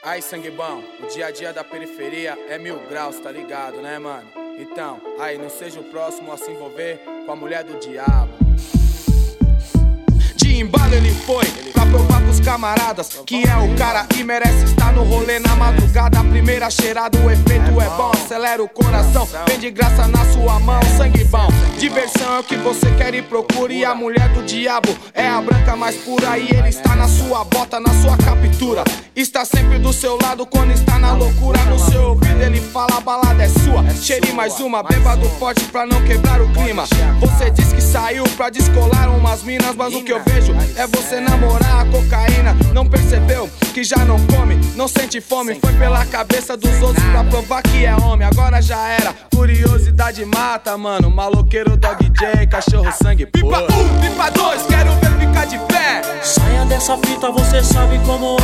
Aí, sangue bom, o dia a dia da periferia é 1000 graus, tá ligado, né, mano? Então, aí, não seja o próximo a se envolver com a mulher do diabo. De embalo ele foi, pra provar pros camaradas que é o cara e merece estar no rolê na madrugada. A primeira cheirada, o efeito é bom, acelera o coração, vem de graça na sua mão, sangue bom. Diversão é o que você quer e procura, e a mulher do diabo é a branca mais pura. E ele está na sua bota, na sua captura, está sempre do seu lado quando está na loucura. No seu ouvido ele fala, a balada é sua, cheire mais uma, bêbado forte pra não quebrar o clima. Você diz que saiu pra descolar umas minas, mas o que eu vejo é você namorar a cocaína. Não percebeu que já não come, não sente fome. Foi pela cabeça dos outros pra provar que é homem. Agora já era, curiosidade mata, mano. Maloqueiro, dog J, cachorro, sangue, pipa 1, pipa 2, quero ver ficar de pé. Saia dessa fita, você sabe como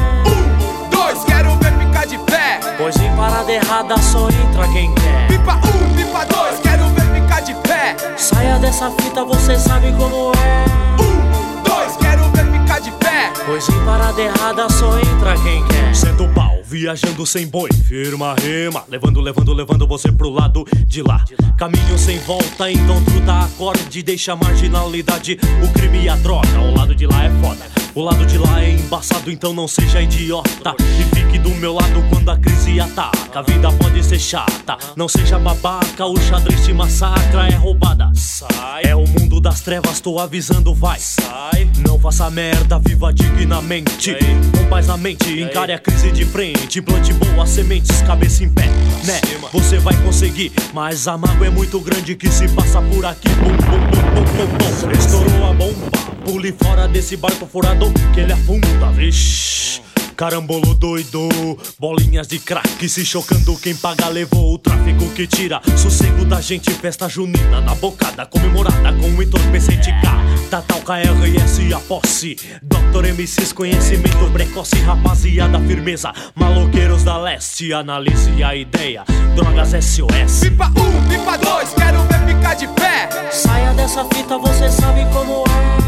é. 1, 2, quero ver ficar de pé. Pois em parada errada só entra quem quer. Pipa 1, pipa 2, quero ver ficar de pé. Saia dessa fita, você sabe como é. 1, 2, quero ver ficar de pé. Pois em parada errada só entra quem quer. Senta o pau, viajando sem boi, firma rema, levando você pro lado de lá. Caminho sem volta, então truta acorde, deixa a marginalidade, o crime e a droga. O lado de lá é foda, o lado de lá é embaçado, então não seja idiota e fique do meu lado quando a crise ataca. A vida pode ser chata, não seja babaca, o xadrez te massacra, é roubada. Sai, é o mundo das trevas, tô avisando, vai. Sai, não faça merda, viva dignamente, com paz na mente, encare a crise de frente, plante boas sementes, cabeça em pé, né? Você vai conseguir, mas a mágoa é muito grande que se passa por aqui. Bum, bum, bum, bum, bum, bum. Estourou a bomba, pule fora desse barco furado que ele afunda, vixe. Carambolo doido, bolinhas de crack se chocando, quem paga levou o tráfico que tira sossego da gente. Festa junina na bocada, comemorada com o entorpecente K, Tatal, KRS, a posse, Dr. MCs, conhecimento precoce, rapaziada, firmeza, maloqueiros da leste, analise a ideia, drogas SOS. Pipa 1, pipa 2, quero ver ficar de pé. Saia dessa fita, você sabe como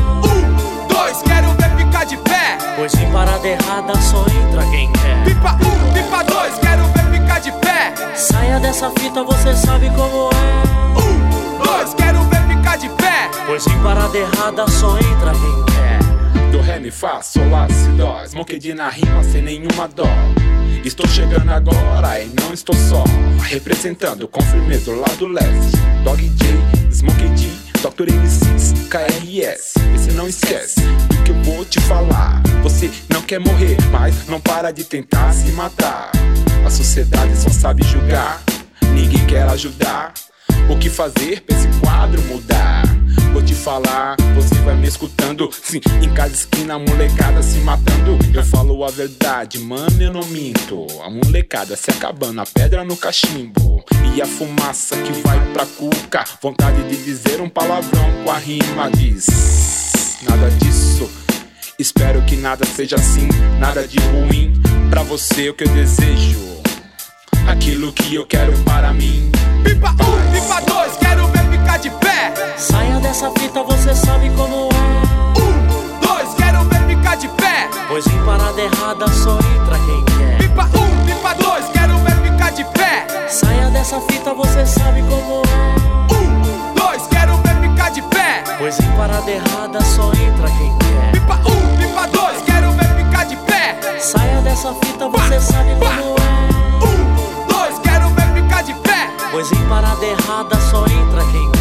é. 1, 2, quero ver ficar de pé. Pois em parada errada só entra quem quer. Pipa 1, pipa 2, quero ver ficar de pé. Saia dessa fita, você sabe como é. 1, 2, quero ver ficar de pé. Pois em parada errada só entra quem quer. Do ré, mi, fá, sol, lá, si, dó. Smoke na rima sem nenhuma dó. Estou chegando agora e não estou só, representando com firmeza o lado leste. Dog J, Smoke D, Dr. MCs, KRS. Você não esquece do que eu vou te falar. Você não quer morrer, mas não para de tentar se matar. A sociedade só sabe julgar, ninguém quer ajudar. O que fazer pra esse quadro mudar? Vou te falar, você vai me escutando. Sim, em cada esquina a molecada se matando. Eu falo a verdade, mano, eu não minto. A molecada se acabando, a pedra no cachimbo e a fumaça que vai pra cuca. Vontade de dizer um palavrão com a rima diz nada disso. Espero que nada seja assim, nada de ruim pra você. O que eu desejo, aquilo que eu quero para mim. Pipa 1, pipa 2, quero ver ficar de pé. Saia dessa fita, você sabe como é. 1, 2, quero ver ficar de pé. Pois em parada errada só entra quem quer. Pipa 1, pipa 2, quero ver ficar de pé. Saia dessa fita, você sabe como é. 1, 2, quero ver ficar de pé. Pois em parada errada só entra quem quer. Pipa 1, pipa 2, quero ver ficar de pé. Saia dessa fita, você sabe como é. 1, 2, quero ver ficar de pé. Pois em parada errada só entra quem quer.